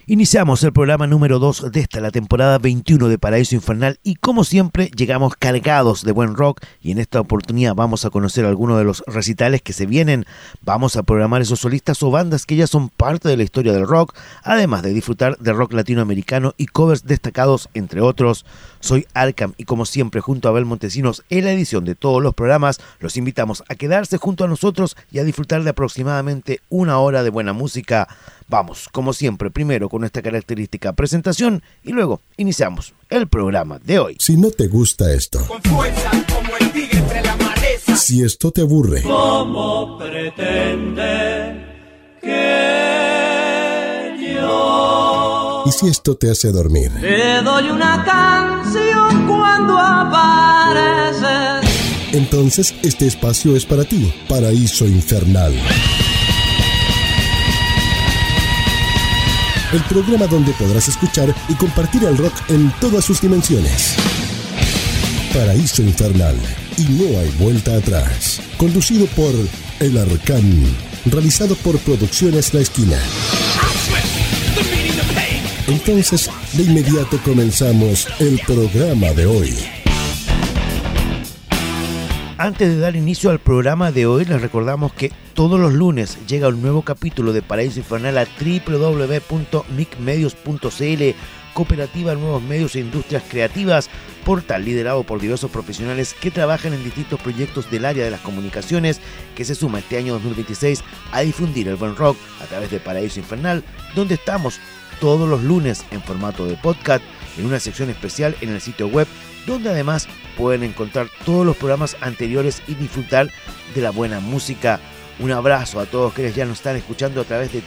Iniciamos el programa número 2 de la temporada 21 de Paraíso Infernal y como siempre llegamos cargados de buen rock y en esta oportunidad vamos a conocer algunos de los recitales que se vienen, vamos a programar esos solistas o bandas que ya son parte de la historia del rock, además de disfrutar de rock latinoamericano y covers destacados entre otros. Soy Arkham y como siempre junto a Abel Montesinos en la edición de todos los programas los invitamos a quedarse junto a nosotros y a disfrutar de aproximadamente una hora de buena música. Vamos, como siempre, primero con nuestra característica presentación y luego iniciamos el programa de hoy. Si no te gusta esto, con fuerza como el tigre entre la maleza. Si esto te aburre, ¿cómo pretende que yo? Y si esto te hace dormir, Te doy una canción cuando apareces. Entonces este espacio es para ti. Paraíso Infernal. El programa donde podrás escuchar y compartir el rock en todas sus dimensiones. Paraíso Infernal y no hay vuelta atrás. Conducido por El Arcán. Realizado por Producciones La Esquina. Entonces, de inmediato comenzamos el programa de hoy. Antes de dar inicio al programa de hoy, les recordamos que todos los lunes llega un nuevo capítulo de Paraíso Infernal a www.micmedios.cl, cooperativa de nuevos medios e industrias creativas, portal liderado por diversos profesionales que trabajan en distintos proyectos del área de las comunicaciones, que se suma este año 2026 a difundir el buen rock a través de Paraíso Infernal, donde estamos todos los lunes en formato de podcast, en una sección especial en el sitio web, donde además pueden encontrar todos los programas anteriores y disfrutar de la buena música. Un abrazo a todos quienes ya nos están escuchando a través de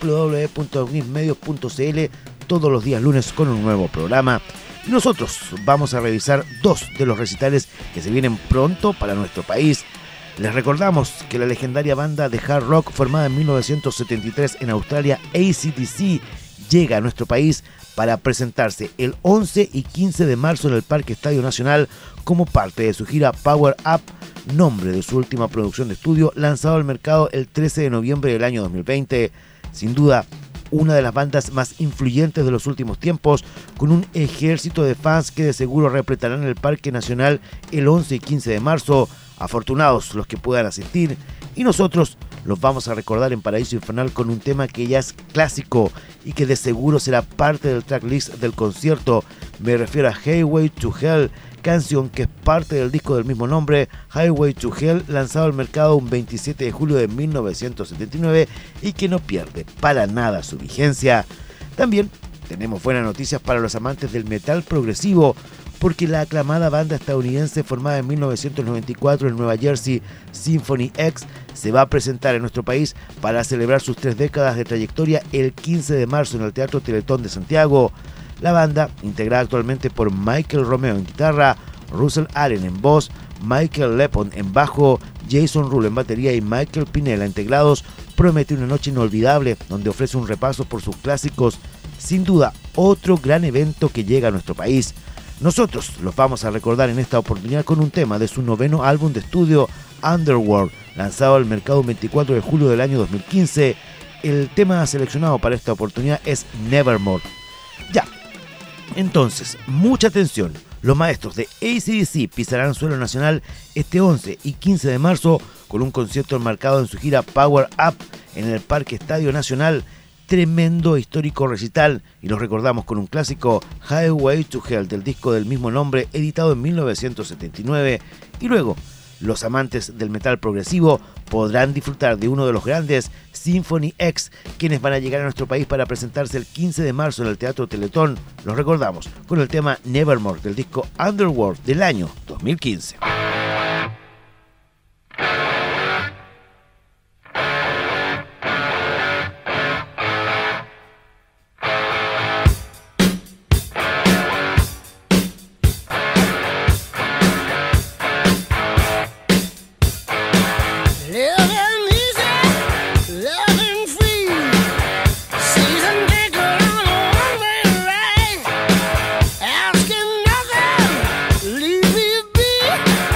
www.micmedios.cl todos los días lunes con un nuevo programa. Y nosotros vamos a revisar dos de los recitales que se vienen pronto para nuestro país. Les recordamos que la legendaria banda de hard rock formada en 1973 en Australia, AC/DC, llega a nuestro país para presentarse el 11 y 15 de marzo en el Parque Estadio Nacional como parte de su gira Power Up, nombre de su última producción de estudio lanzado al mercado el 13 de noviembre del año 2020. Sin duda, una de las bandas más influyentes de los últimos tiempos, con un ejército de fans que de seguro repletarán el Parque Nacional el 11 y 15 de marzo. Afortunados los que puedan asistir, y nosotros los vamos a recordar en Paraíso Infernal con un tema que ya es clásico y que de seguro será parte del tracklist del concierto. Me refiero a Highway to Hell, canción que es parte del disco del mismo nombre, Highway to Hell, lanzado al mercado un 27 de julio de 1979 y que no pierde para nada su vigencia. También tenemos buenas noticias para los amantes del metal progresivo, porque la aclamada banda estadounidense formada en 1994 en Nueva Jersey, Symphony X, se va a presentar en nuestro país para celebrar sus 3 décadas de trayectoria el 15 de marzo en el Teatro Teletón de Santiago. La banda, integrada actualmente por Michael Romeo en guitarra, Russell Allen en voz, Michael Lepon en bajo, Jason Rule en batería y Michael Pinella en teclados, promete una noche inolvidable donde ofrece un repaso por sus clásicos. Sin duda, otro gran evento que llega a nuestro país. Nosotros los vamos a recordar en esta oportunidad con un tema de su 9º álbum de estudio, Underworld, lanzado al mercado el 24 de julio del año 2015. El tema seleccionado para esta oportunidad es Nevermore. Ya, entonces, mucha atención. Los maestros de AC/DC pisarán suelo nacional este 11 y 15 de marzo con un concierto enmarcado en su gira Power Up en el Parque Estadio Nacional. Tremendo histórico recital, y los recordamos con un clásico, Highway to Hell, del disco del mismo nombre, editado en 1979. Y luego, los amantes del metal progresivo podrán disfrutar de uno de los grandes, Symphony X, quienes van a llegar a nuestro país para presentarse el 15 de marzo en el Teatro Teletón. Los recordamos con el tema Nevermore del disco Underworld del año 2015. Asking nothing, leave me be.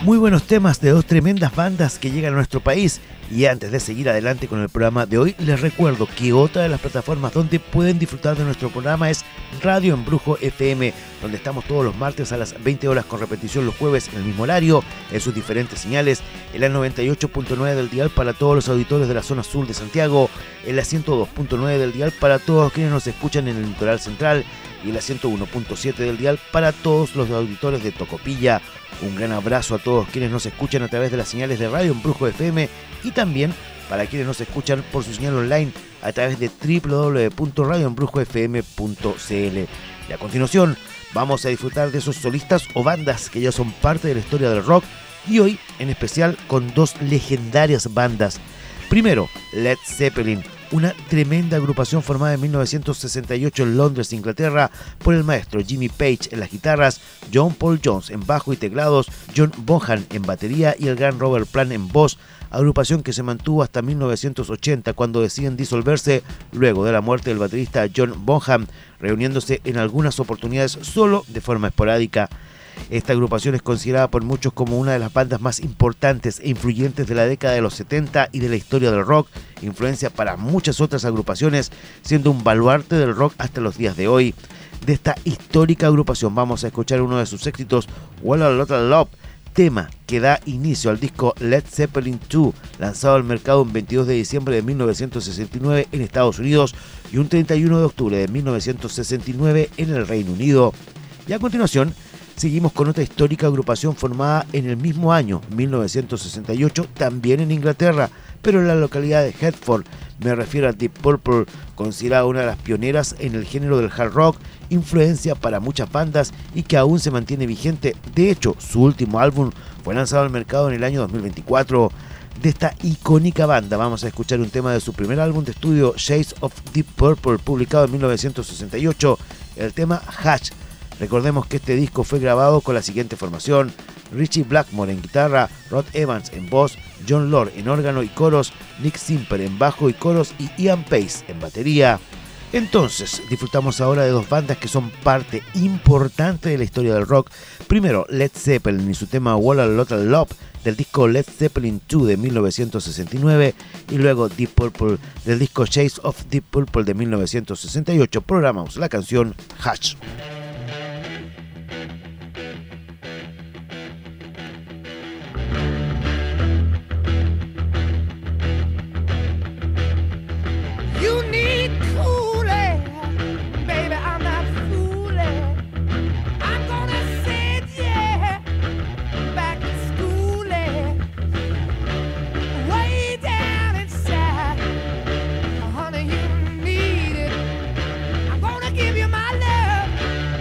Muy buenos temas de dos tremendas bandas que llegan a nuestro país. Y antes de seguir adelante con el programa de hoy, les recuerdo que otra de las plataformas donde pueden disfrutar de nuestro programa es Radio Embrujo FM, donde estamos todos los martes a las 20 horas con repetición los jueves en el mismo horario, en sus diferentes señales, en la 98.9 del dial para todos los auditores de la zona sur de Santiago, en la 102.9 del dial para todos quienes nos escuchan en el litoral central y en la 101.7 del dial para todos los auditores de Tocopilla. Un gran abrazo a todos quienes nos escuchan a través de las señales de Radio Embrujo FM y también para quienes nos escuchan por su señal online a través de www.radioembrujofm.cl. Y a continuación vamos a disfrutar de esos solistas o bandas que ya son parte de la historia del rock y hoy en especial con dos legendarias bandas. Primero, Led Zeppelin, una tremenda agrupación formada en 1968 en Londres, Inglaterra, por el maestro Jimmy Page en las guitarras, John Paul Jones en bajo y teclados, John Bonham en batería y el gran Robert Plant en voz, agrupación que se mantuvo hasta 1980 cuando deciden disolverse luego de la muerte del baterista John Bonham, reuniéndose en algunas oportunidades solo de forma esporádica. Esta agrupación es considerada por muchos como una de las bandas más importantes e influyentes de la década de los 70 y de la historia del rock, influencia para muchas otras agrupaciones, siendo un baluarte del rock hasta los días de hoy. De esta histórica agrupación vamos a escuchar uno de sus éxitos, Well a Lot of Love, tema que da inicio al disco Led Zeppelin II, lanzado al mercado un 22 de diciembre de 1969 en Estados Unidos y un 31 de octubre de 1969 en el Reino Unido. Y a continuación, seguimos con otra histórica agrupación formada en el mismo año, 1968, también en Inglaterra, pero en la localidad de Hertford. Me refiero a Deep Purple, considerada una de las pioneras en el género del hard rock, influencia para muchas bandas y que aún se mantiene vigente. De hecho, su último álbum fue lanzado al mercado en el año 2024. De esta icónica banda vamos a escuchar un tema de su primer álbum de estudio, Shades of Deep Purple, publicado en 1968, el tema Hush. Recordemos que este disco fue grabado con la siguiente formación: Richie Blackmore en guitarra, Rod Evans en voz, John Lord en órgano y coros, Nick Simper en bajo y coros y Ian Pace en batería. Entonces, disfrutamos ahora de dos bandas que son parte importante de la historia del rock. Primero, Led Zeppelin y su tema Well a Lot of Love del disco Led Zeppelin II de 1969 y luego Deep Purple del disco Shades of Deep Purple de 1968. Programamos la canción Hush. Give you my love.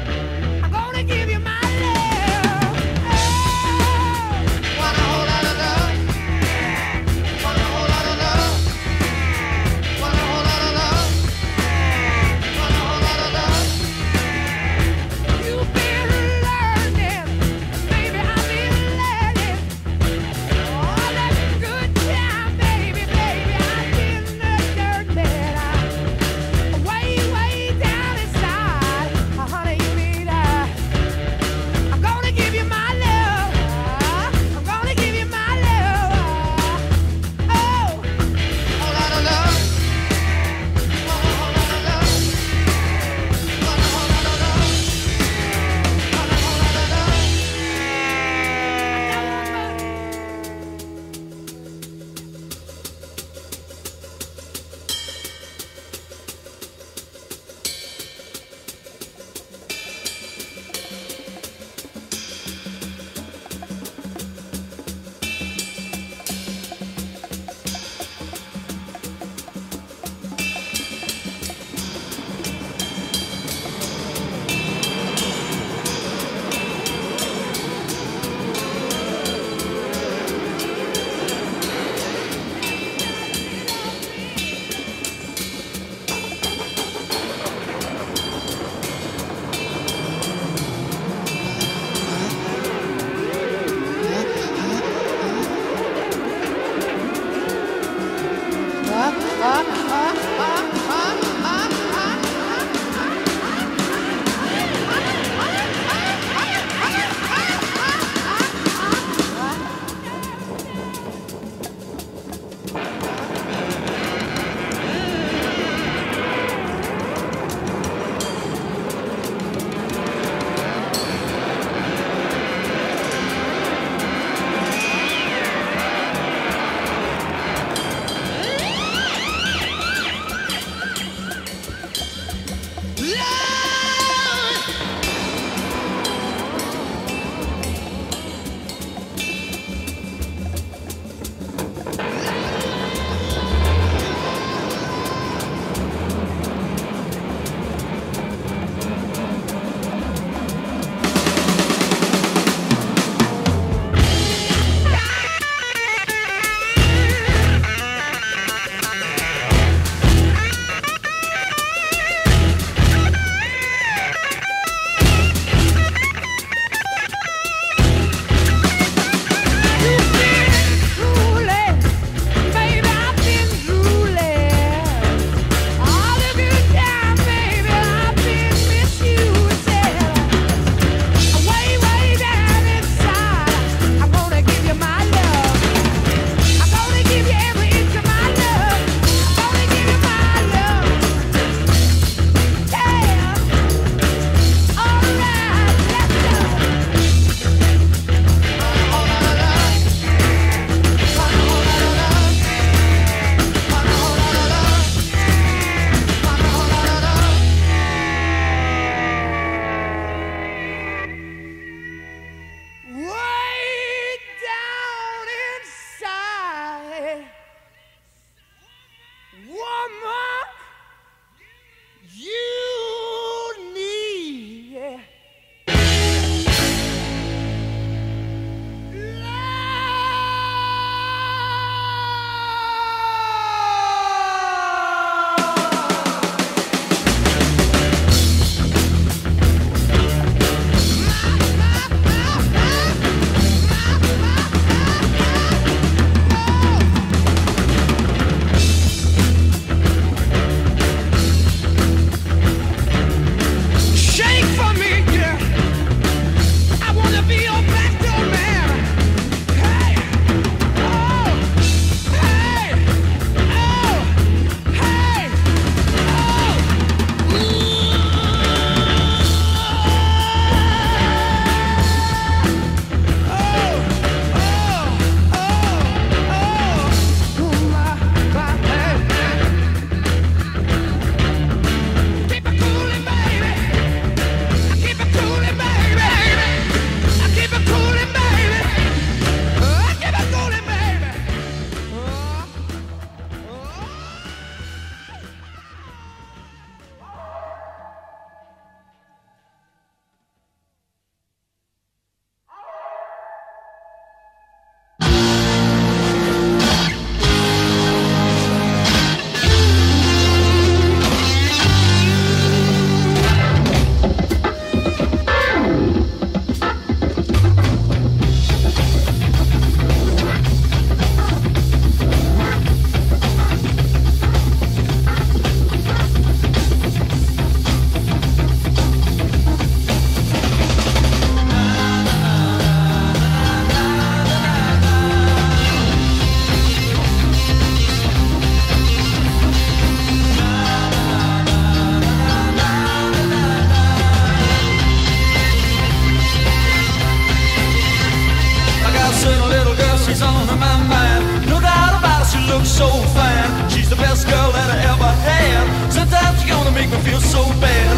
looks so fine. She's the best girl that I ever had. Sometimes you're gonna make me feel so bad.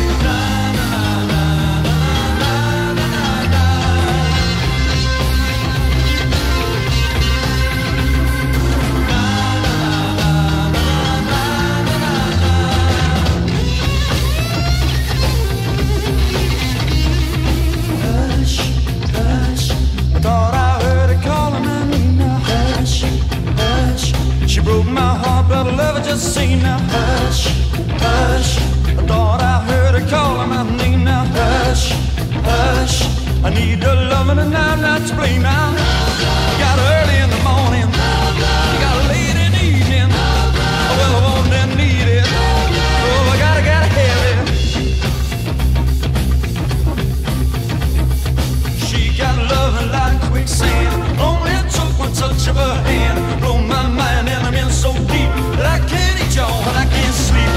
Hush, hush, I thought I heard her calling my name. Now hush, hush, she broke my heart, but I love her just same. Now hush, hush, I thought I heard her calling my name. Now hush, hush, I need her loving and I'm not to blame. Now you got her early in the morning, you got her late in the evening. Oh, well, I want and need it. Oh, I gotta have it. She got loving like quicksand. Only took one touch of her hand. Blow my mind and I'm in so deep that I can't eat y'all and I can't sleep.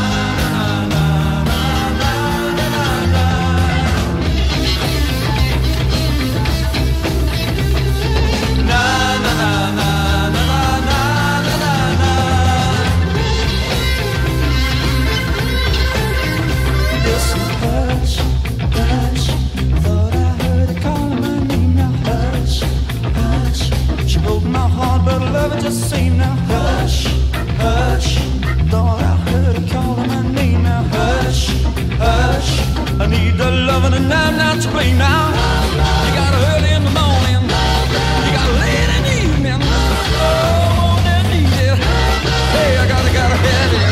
Listen, hush, hush, thought I heard her calling my name. Now hush, hush, she broke my heart, but I love her just the same. Now hush, hush, thought I heard her calling my name. Now hush, hush, I need the loving and I'm not to blame. Now you got her early in the morning, you got her late in the evening. Oh, I need it. Hey, I gotta have it.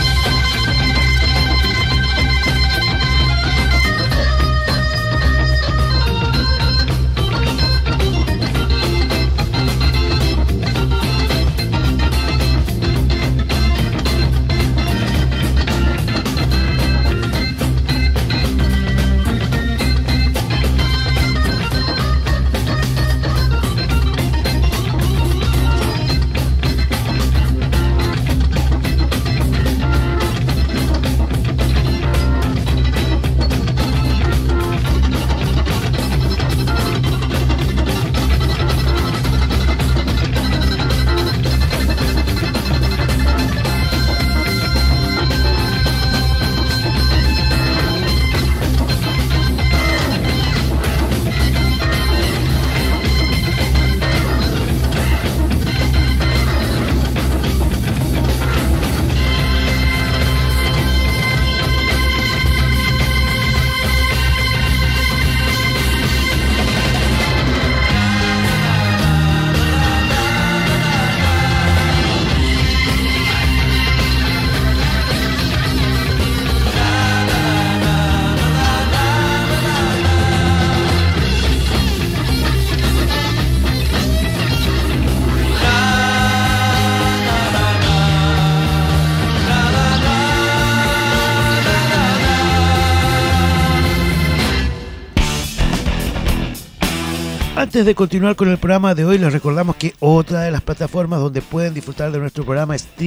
Antes de continuar con el programa de hoy, les recordamos que otra de las plataformas donde pueden disfrutar de nuestro programa es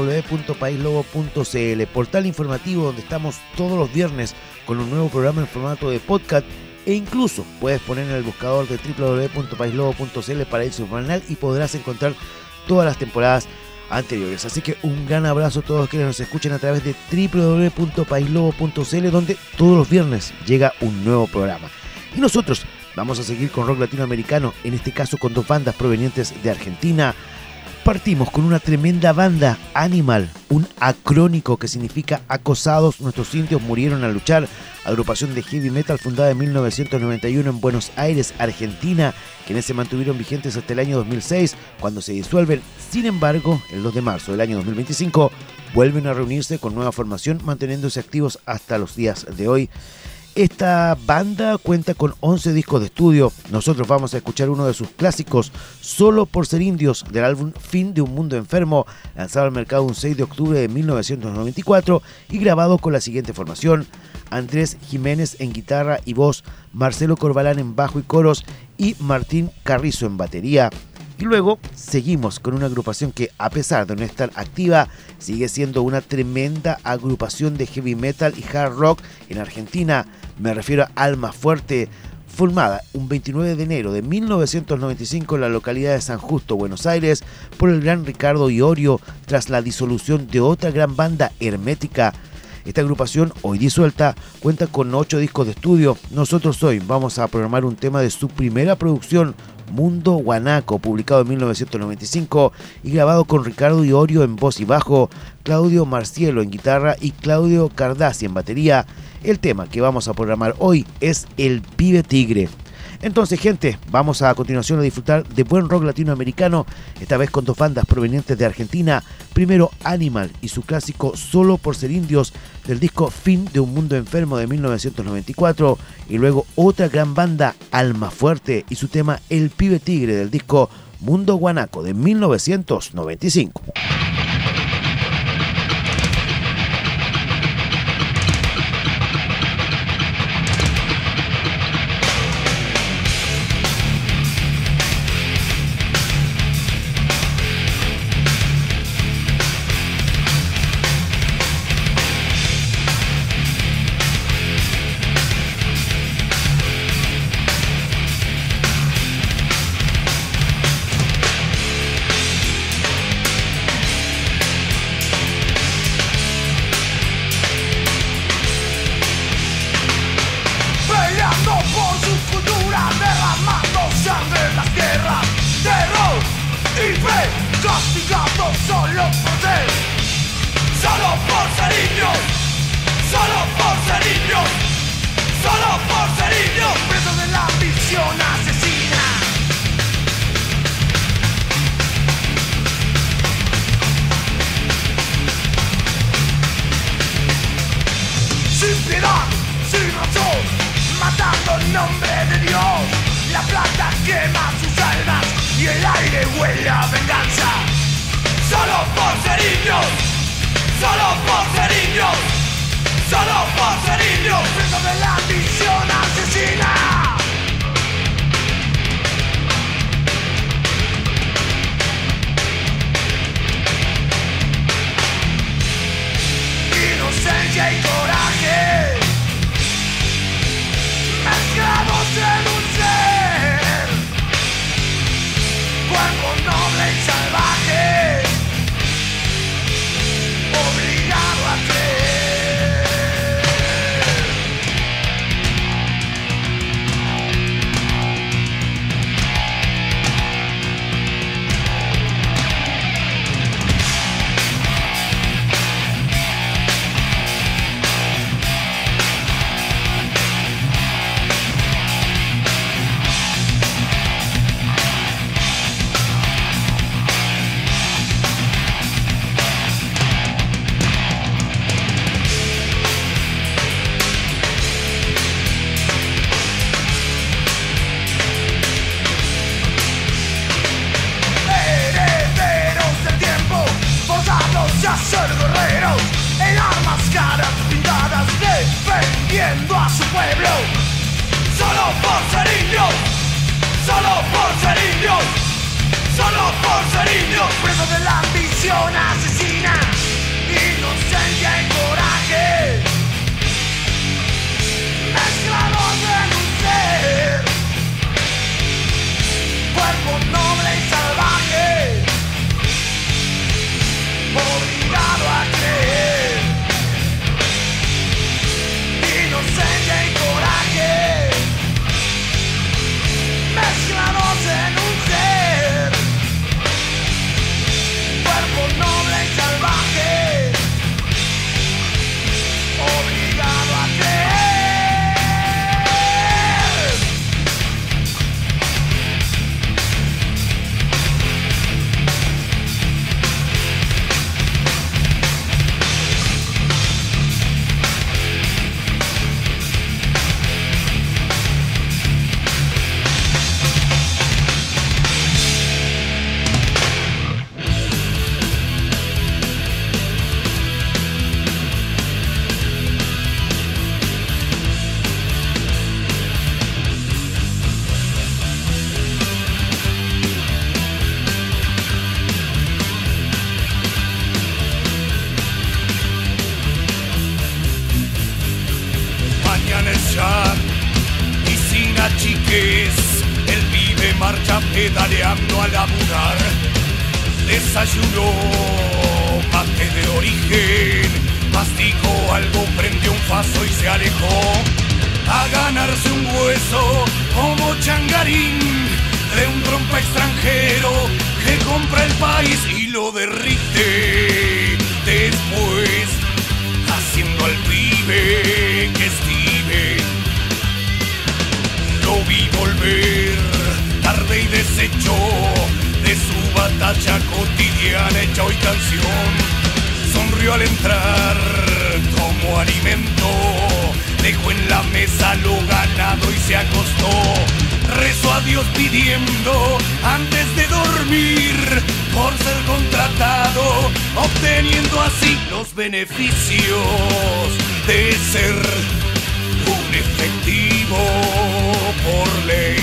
www.paislobo.cl, portal informativo donde estamos todos los viernes con un nuevo programa en formato de podcast, e incluso puedes poner en el buscador de www.paislobo.cl Paraíso Infernal y podrás encontrar todas las temporadas anteriores. Así que un gran abrazo a todos quienes nos escuchan a través de www.paislobo.cl, donde todos los viernes llega un nuevo programa. Y nosotros vamos a seguir con rock latinoamericano, en este caso con dos bandas provenientes de Argentina. Partimos con una tremenda banda, Animal, un acrónico que significa acosados, nuestros indios murieron al luchar, agrupación de heavy metal fundada en 1991 en Buenos Aires, Argentina, quienes se mantuvieron vigentes hasta el año 2006, cuando se disuelven. Sin embargo, el 2 de marzo del año 2025 vuelven a reunirse con nueva formación, manteniéndose activos hasta los días de hoy. Esta banda cuenta con 11 discos de estudio. Nosotros vamos a escuchar uno de sus clásicos, Solo por ser indios, del álbum Fin de un mundo enfermo, lanzado al mercado un 6 de octubre de 1994 y grabado con la siguiente formación: Andrés Jiménez en guitarra y voz, Marcelo Corbalán en bajo y coros y Martín Carrizo en batería. Y luego seguimos con una agrupación que, a pesar de no estar activa, sigue siendo una tremenda agrupación de heavy metal y hard rock en Argentina. Me refiero a Alma Fuerte, formada un 29 de enero de 1995 en la localidad de San Justo, Buenos Aires, por el gran Ricardo Iorio tras la disolución de otra gran banda, Hermética. Esta agrupación, hoy disuelta, cuenta con 8 discos de estudio. Nosotros hoy vamos a programar un tema de su primera producción, Mundo Guanaco, publicado en 1995 y grabado con Ricardo Iorio en voz y bajo, Claudio Marcielo en guitarra y Claudio Cardassi en batería. El tema que vamos a programar hoy es El Pibe Tigre. Entonces, gente, vamos a continuación a disfrutar de buen rock latinoamericano, esta vez con 2 bandas provenientes de Argentina. Primero, Animal y su clásico Solo por ser indios, del disco Fin de un mundo enfermo de 1994, y luego otra gran banda, Almafuerte, y su tema El Pibe Tigre, del disco Mundo Guanaco de 1995. Mezclados en un ser, cuerpo noble Rodríguez, el pibe marcha pedaleando a laburar. Desayunó mate de origen, masticó algo, prendió un faso y se alejó a ganarse un hueso como changarín de un trompa extranjero que compra el país y lo derrite. Después, haciendo al pibe que estive, lo vi volver tarde y deshecho de su batalla cotidiana hecha hoy canción. Sonrió al entrar como alimento, dejó en la mesa lo ganado y se acostó. Rezó a Dios pidiendo antes de dormir por ser contratado, obteniendo así los beneficios de ser un efectivo por ley.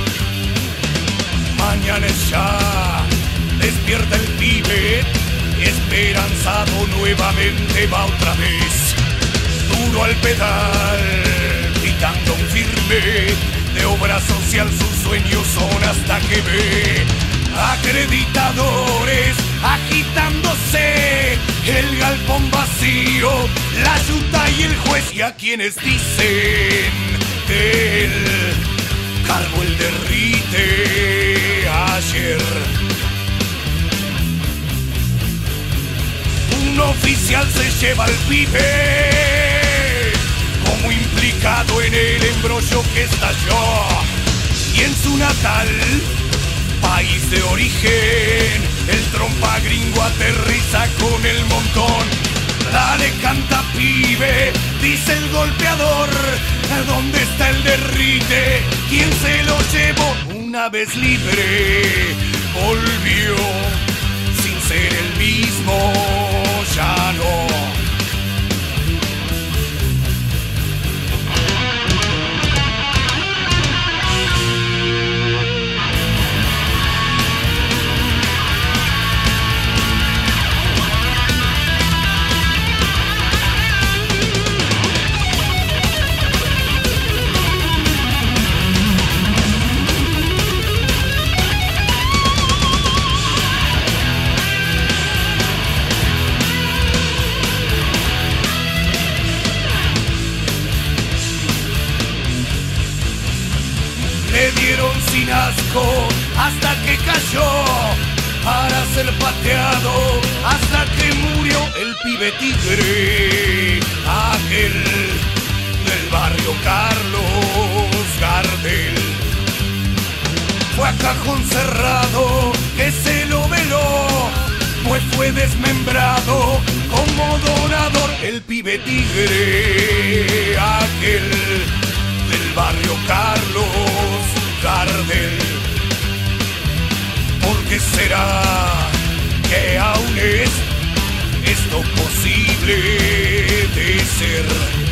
Mañana es ya, despierta el pibe, esperanzado nuevamente va otra vez. Duro al pedal, gritando un firme, de obra social sus sueños son hasta que ve acreditadores agitándose, el galpón vacío, la yuta y el juez, y a quienes dicen que el cargo el derrite ayer. Un oficial se lleva al pibe como implicado en el embrollo que estalló, y en su natal país de origen el trompa gringo aterriza con el montón. Dale, canta pibe, dice el golpeador, ¿dónde está el derrite? ¿Quién se lo llevó? Una vez libre volvió sin ser el mismo, ya no. Le dieron sin asco hasta que cayó para ser pateado, hasta que murió el pibe tigre, aquel del barrio Carlos Gardel. Fue a cajón cerrado que se lo veló, pues fue desmembrado como donador el pibe tigre, aquel del barrio Carlos Gardel. ¿Por qué será que aún es esto posible de ser?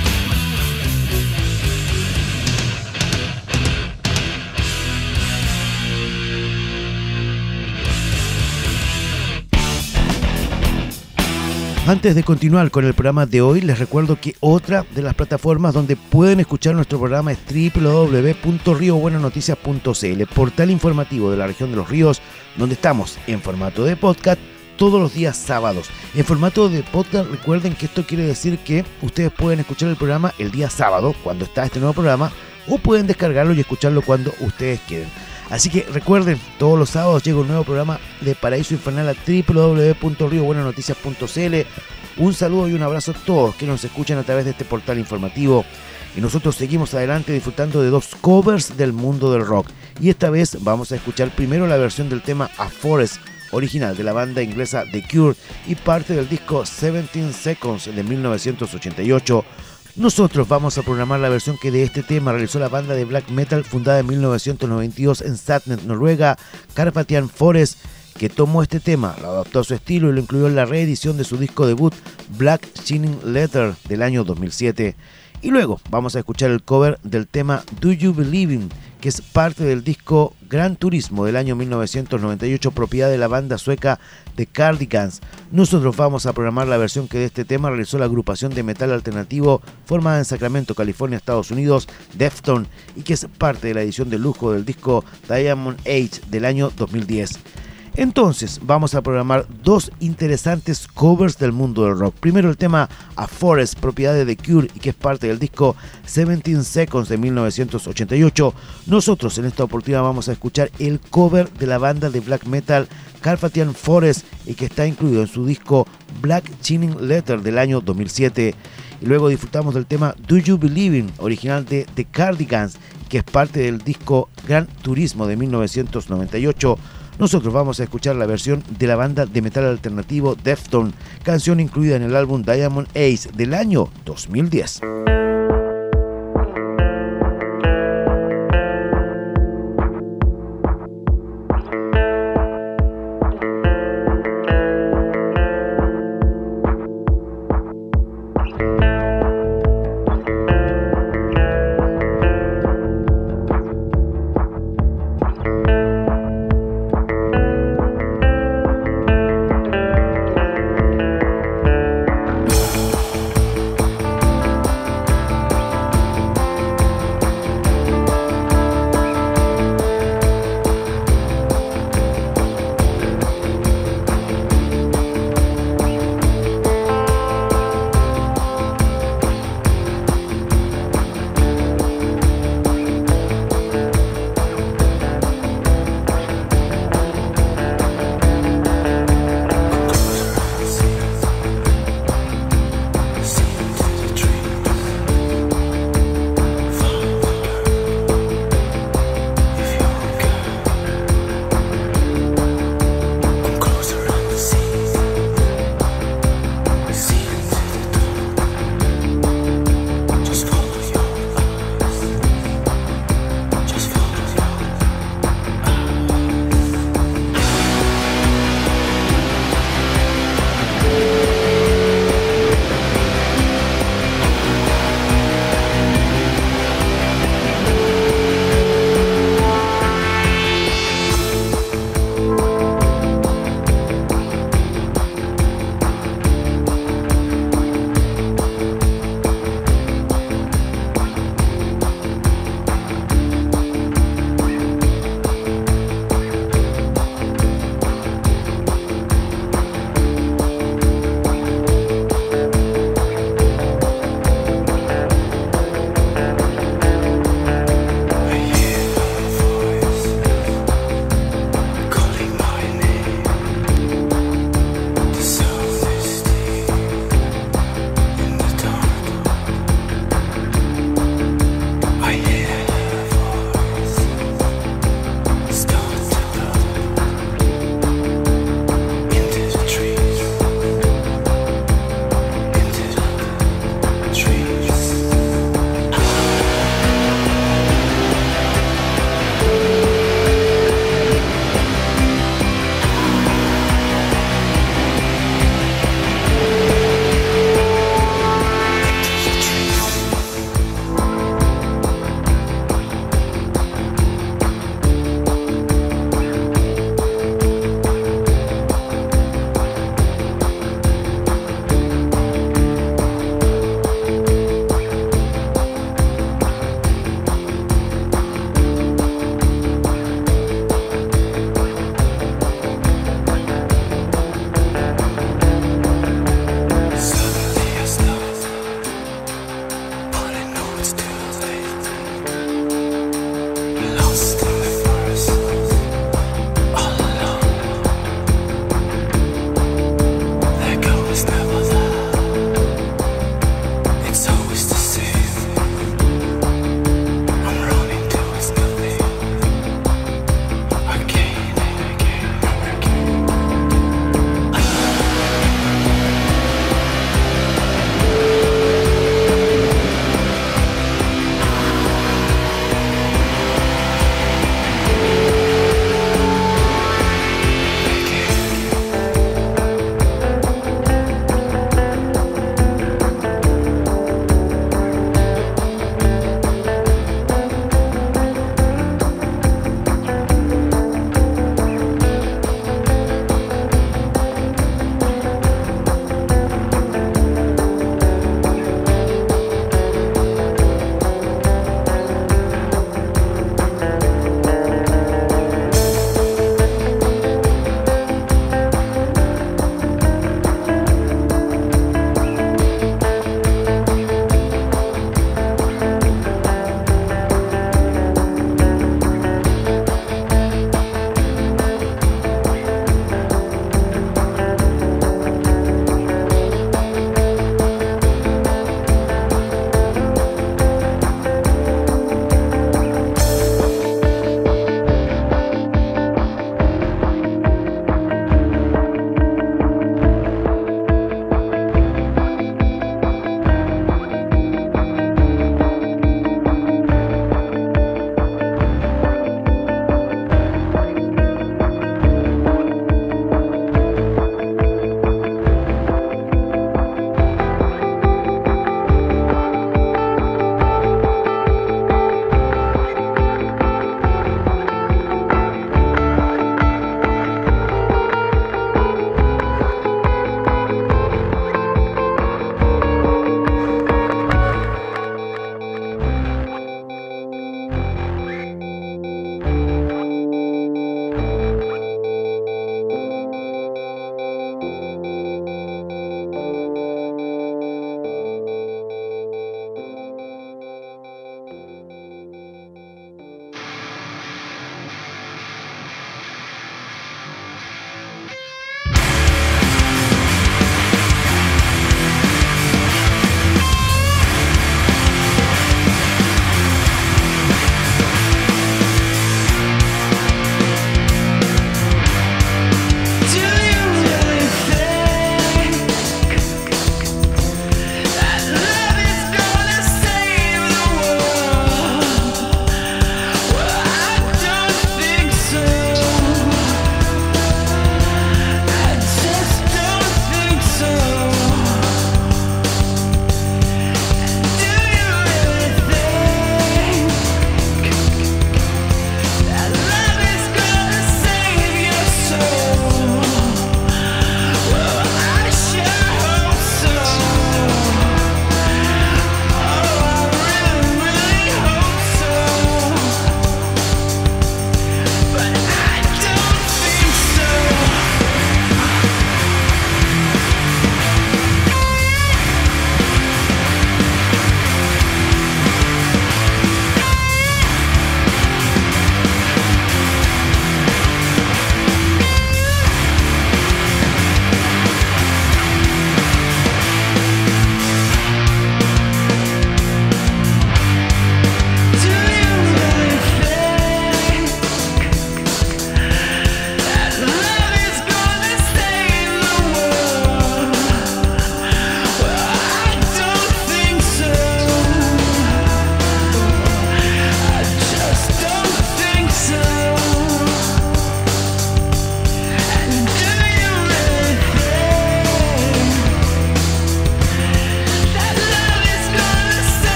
Antes de continuar con el programa de hoy, les recuerdo que otra de las plataformas donde pueden escuchar nuestro programa es www.riobuenanoticias.cl, portal informativo de la región de los ríos, donde estamos en formato de podcast todos los días sábados. En formato de podcast, recuerden que esto quiere decir que ustedes pueden escuchar el programa el día sábado, cuando está este nuevo programa, o pueden descargarlo y escucharlo cuando ustedes quieran. Así que recuerden, todos los sábados llega un nuevo programa de Paraíso Infernal a www.riobuenanoticias.cl. Un saludo y un abrazo a todos que nos escuchan a través de este portal informativo. Y nosotros seguimos adelante disfrutando de dos covers del mundo del rock. Y esta vez vamos a escuchar primero la versión del tema A Forest, original de la banda inglesa The Cure y parte del disco 17 Seconds de 1988. Nosotros vamos a programar la versión que de este tema realizó la banda de black metal fundada en 1992 en Statnet, Noruega, Carpathian Forest, que tomó este tema, lo adaptó a su estilo y lo incluyó en la reedición de su disco debut Black Shining Letter del año 2007. Y luego vamos a escuchar el cover del tema Do You Believe In, que es parte del disco Gran Turismo del año 1998, propiedad de la banda sueca The Cardigans. Nosotros vamos a programar la versión que de este tema realizó la agrupación de metal alternativo formada en Sacramento, California, Estados Unidos, Deftones, y que es parte de la edición de lujo del disco Diamond Age del año 2010. Entonces vamos a programar dos interesantes covers del mundo del rock. Primero el tema A Forest, propiedad de The Cure y que es parte del disco 17 Seconds de 1988. Nosotros en esta oportunidad vamos a escuchar el cover de la banda de black metal Carpathian Forest y que está incluido en su disco Black Chinning Letter del año 2007. Y luego disfrutamos del tema Do You Believe In, original de The Cardigans, que es parte del disco Gran Turismo de 1998. Nosotros vamos a escuchar la versión de la banda de metal alternativo Deftones, canción incluida en el álbum Diamond Age del año 2010.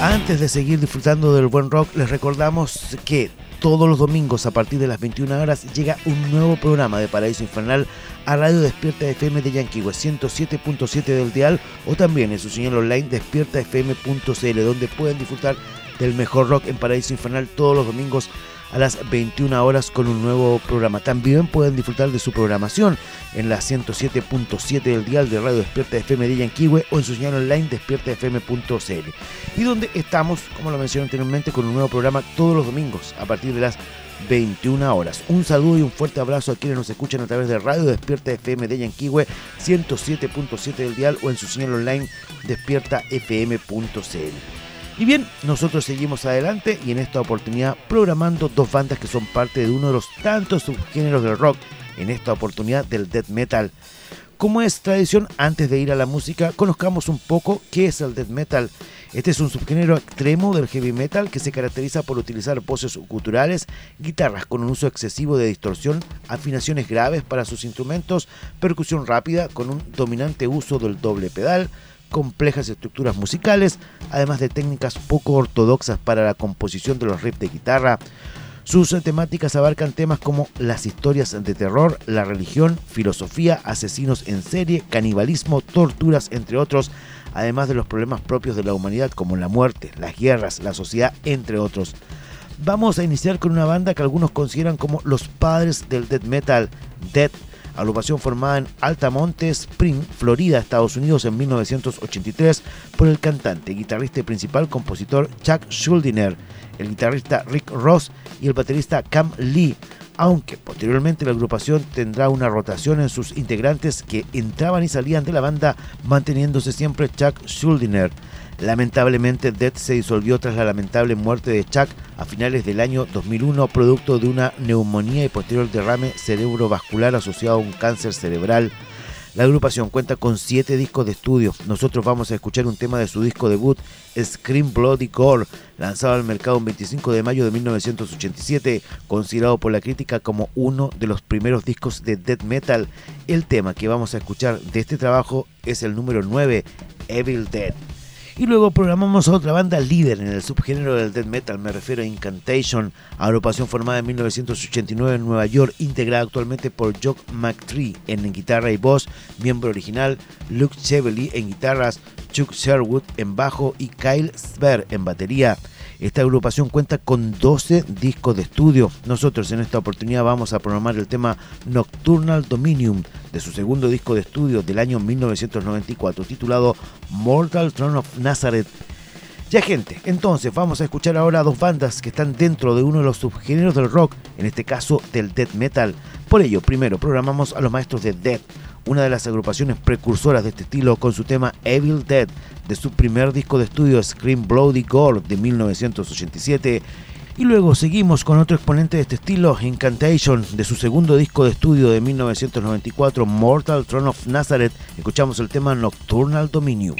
Antes de seguir disfrutando del buen rock, les recordamos que todos los domingos a partir de las 21 horas llega un nuevo programa de Paraíso Infernal a Radio Despierta FM de Yanquihue 107.7 del dial, o también en su señal online despiertafm.cl, donde pueden disfrutar del mejor rock en Paraíso Infernal todos los domingos a las 21 horas con un nuevo programa. También pueden disfrutar de su programación en la 107.7 del dial de Radio Despierta FM de Yanquihue o en su señal online despiertafm.cl, y donde estamos, como lo mencioné anteriormente, con un nuevo programa todos los domingos a partir de las 21 horas. Un saludo y un fuerte abrazo a quienes nos escuchan a través de Radio Despierta FM de Yanquihue 107.7 del dial o en su señal online despiertafm.cl. Y bien, nosotros seguimos adelante y en esta oportunidad programando dos bandas que son parte de uno de los tantos subgéneros del rock, en esta oportunidad del death metal. Como es tradición, antes de ir a la música, conozcamos un poco qué es el death metal. Este es un subgénero extremo del heavy metal que se caracteriza por utilizar voces guturales, guitarras con un uso excesivo de distorsión, afinaciones graves para sus instrumentos, percusión rápida con un dominante uso del doble pedal, complejas estructuras musicales, además de técnicas poco ortodoxas para la composición de los riffs de guitarra. Sus temáticas abarcan temas como las historias de terror, la religión, filosofía, asesinos en serie, canibalismo, torturas, entre otros, además de los problemas propios de la humanidad como la muerte, las guerras, la sociedad, entre otros. Vamos a iniciar con una banda que algunos consideran como los padres del death metal, Death, agrupación formada en Altamonte Spring, Florida, Estados Unidos en 1983 por el cantante, guitarrista y principal compositor Chuck Schuldiner, el guitarrista Rick Ross y el baterista Cam Lee, aunque posteriormente la agrupación tendrá una rotación en sus integrantes que entraban y salían de la banda, manteniéndose siempre Chuck Schuldiner. Lamentablemente, Death se disolvió tras la lamentable muerte de Chuck a finales del año 2001, producto de una neumonía y posterior derrame cerebrovascular asociado a un cáncer cerebral. La agrupación cuenta con 7 discos de estudio. Nosotros vamos a escuchar un tema de su disco debut, Scream Bloody Gore, lanzado al mercado el 25 de mayo de 1987, considerado por la crítica como uno de los primeros discos de death metal. El tema que vamos a escuchar de este trabajo es el número 9, Evil Dead. Y luego programamos a otra banda líder en el subgénero del death metal, me refiero a Incantation, agrupación formada en 1989 en Nueva York, integrada actualmente por Jock McTree en guitarra y voz, miembro original Luke Chevely en guitarras, Chuck Sherwood en bajo y Kyle Sver en batería. Esta agrupación cuenta con 12 discos de estudio. Nosotros en esta oportunidad vamos a programar el tema Nocturnal Dominium de su segundo disco de estudio del año 1994, titulado Mortal Throne of Nazareth. Ya, gente, entonces vamos a escuchar ahora a dos bandas que están dentro de uno de los subgéneros del rock, en este caso del death metal. Por ello, primero programamos a los maestros de Death, una de las agrupaciones precursoras de este estilo, con su tema Evil Dead de su primer disco de estudio Scream Bloody Gore de 1987. Y luego seguimos con otro exponente de este estilo, Incantation, de su segundo disco de estudio de 1994, Mortal Throne of Nazareth. Escuchamos el tema Nocturnal Dominium.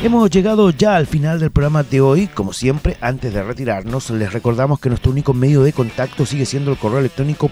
Hemos llegado ya al final del programa de hoy. Como siempre, antes de retirarnos, les recordamos que nuestro único medio de contacto sigue siendo el correo electrónico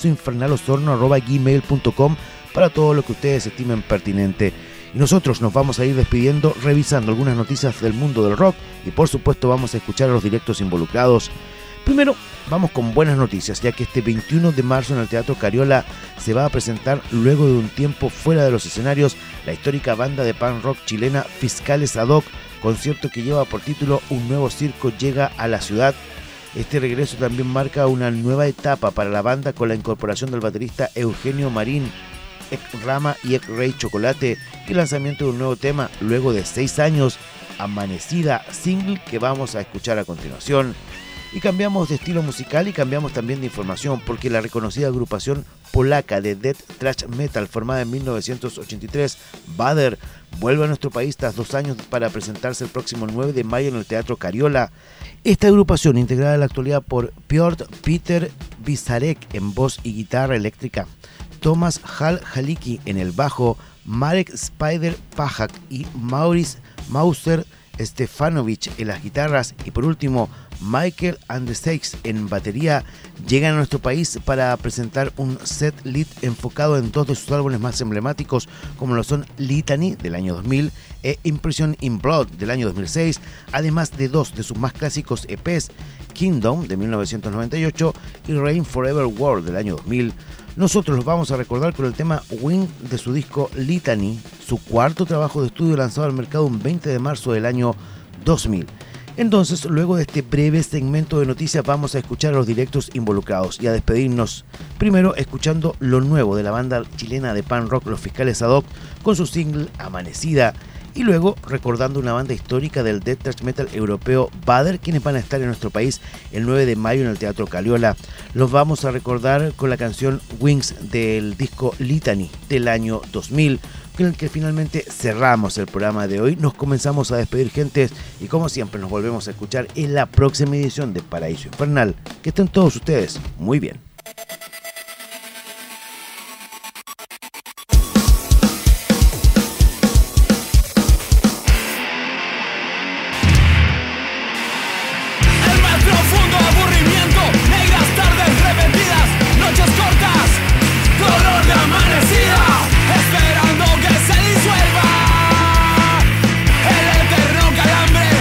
paraísoinfernalosorno@gmail.com para todo lo que ustedes estimen pertinente. Y nosotros nos vamos a ir despidiendo revisando algunas noticias del mundo del rock y por supuesto vamos a escuchar a los directos involucrados. Primero, vamos con buenas noticias, ya que este 21 de marzo en el Teatro Cariola se va a presentar, luego de un tiempo fuera de los escenarios, la histórica banda de punk rock chilena Fiscales Ad Hoc, concierto que lleva por título Un nuevo circo llega a la ciudad. Este regreso también marca una nueva etapa para la banda con la incorporación del baterista Eugenio Marín, ex Rama y ex Rey Chocolate, y el lanzamiento de un nuevo tema luego de 6 años, Amanecida, single que vamos a escuchar a continuación. Y cambiamos de estilo musical y cambiamos también de información, porque la reconocida agrupación polaca de death thrash metal formada en 1983, Vader, vuelve a nuestro país tras 2 años para presentarse el próximo 9 de mayo en el Teatro Cariola. Esta agrupación, integrada en la actualidad por Piotr Peter Bizarek en voz y guitarra eléctrica, Tomasz Halicki en el bajo, Marek Spider Pajak y Maurice Mauser Stefanovic en las guitarras y por último Michael and the Stakes en batería, llegan a nuestro país para presentar un set list enfocado en 2 de sus álbumes más emblemáticos, como lo son Litany del año 2000 e Impression in Blood del año 2006, además de 2 de sus más clásicos EPs, Kingdom de 1998 y Reign Forever World del año 2000. Nosotros los vamos a recordar con el tema Wing de su disco Litany, su cuarto trabajo de estudio lanzado al mercado un 20 de marzo del año 2000. Entonces, luego de este breve segmento de noticias, vamos a escuchar a los directos involucrados y a despedirnos. Primero, escuchando lo nuevo de la banda chilena de punk rock Los Fiscales Ad Hoc con su single Amanecida. Y luego, recordando una banda histórica del death thrash metal europeo, Vader, quienes van a estar en nuestro país el 9 de mayo en el Teatro Cariola. Los vamos a recordar con la canción Wings del disco Litany del año 2000, con el que finalmente cerramos el programa de hoy. Nos comenzamos a despedir, gentes, y como siempre nos volvemos a escuchar en la próxima edición de Paraíso Infernal. Que estén todos ustedes muy bien.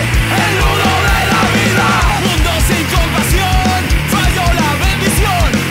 Mundo sin compasión, falló la bendición.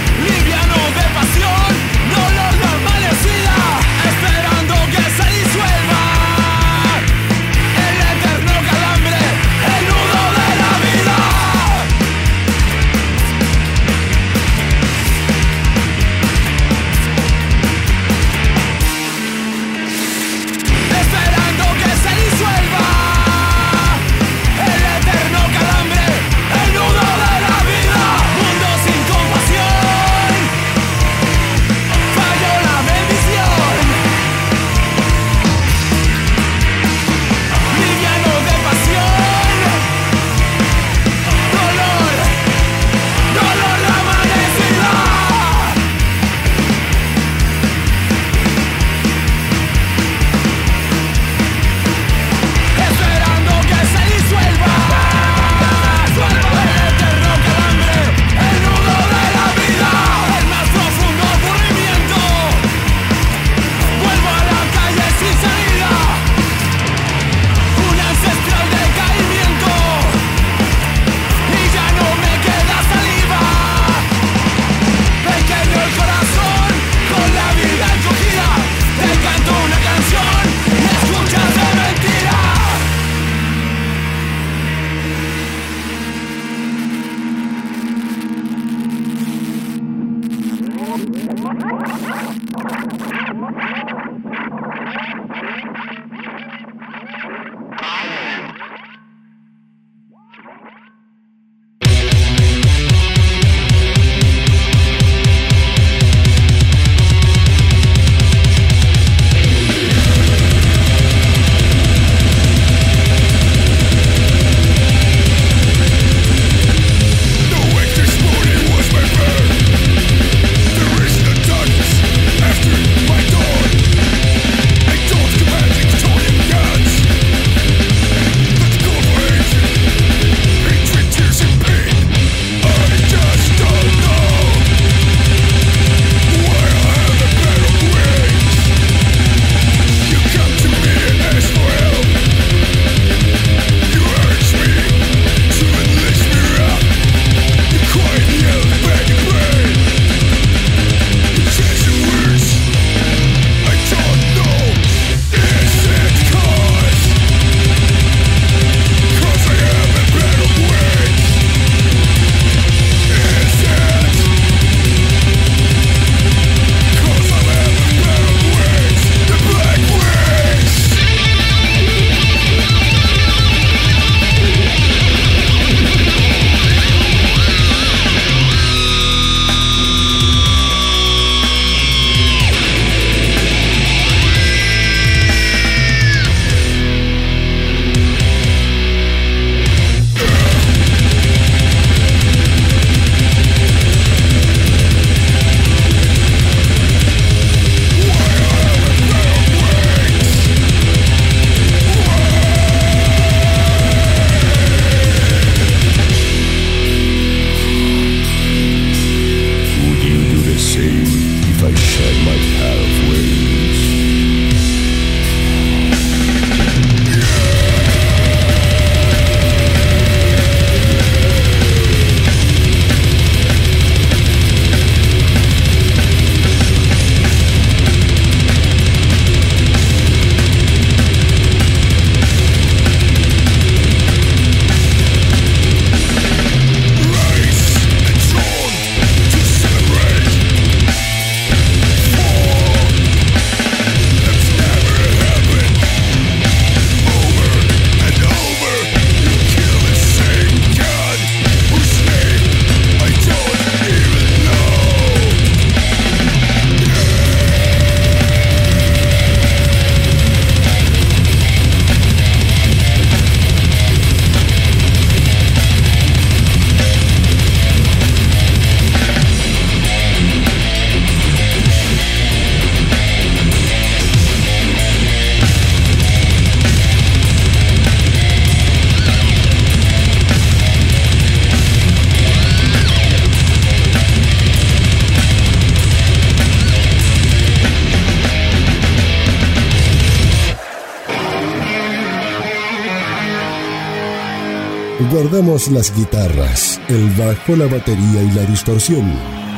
Guardamos las guitarras, el bajo, la batería y la distorsión.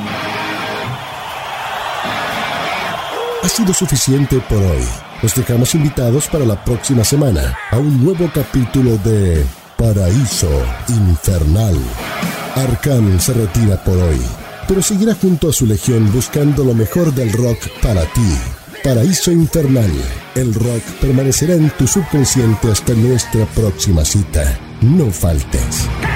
Ha sido suficiente por hoy. Los dejamos invitados para la próxima semana a un nuevo capítulo de Paraíso Infernal. Arkham se retira por hoy, pero seguirá junto a su legión buscando lo mejor del rock para ti. Paraíso Infernal. El rock permanecerá en tu subconsciente hasta nuestra próxima cita. No faltes.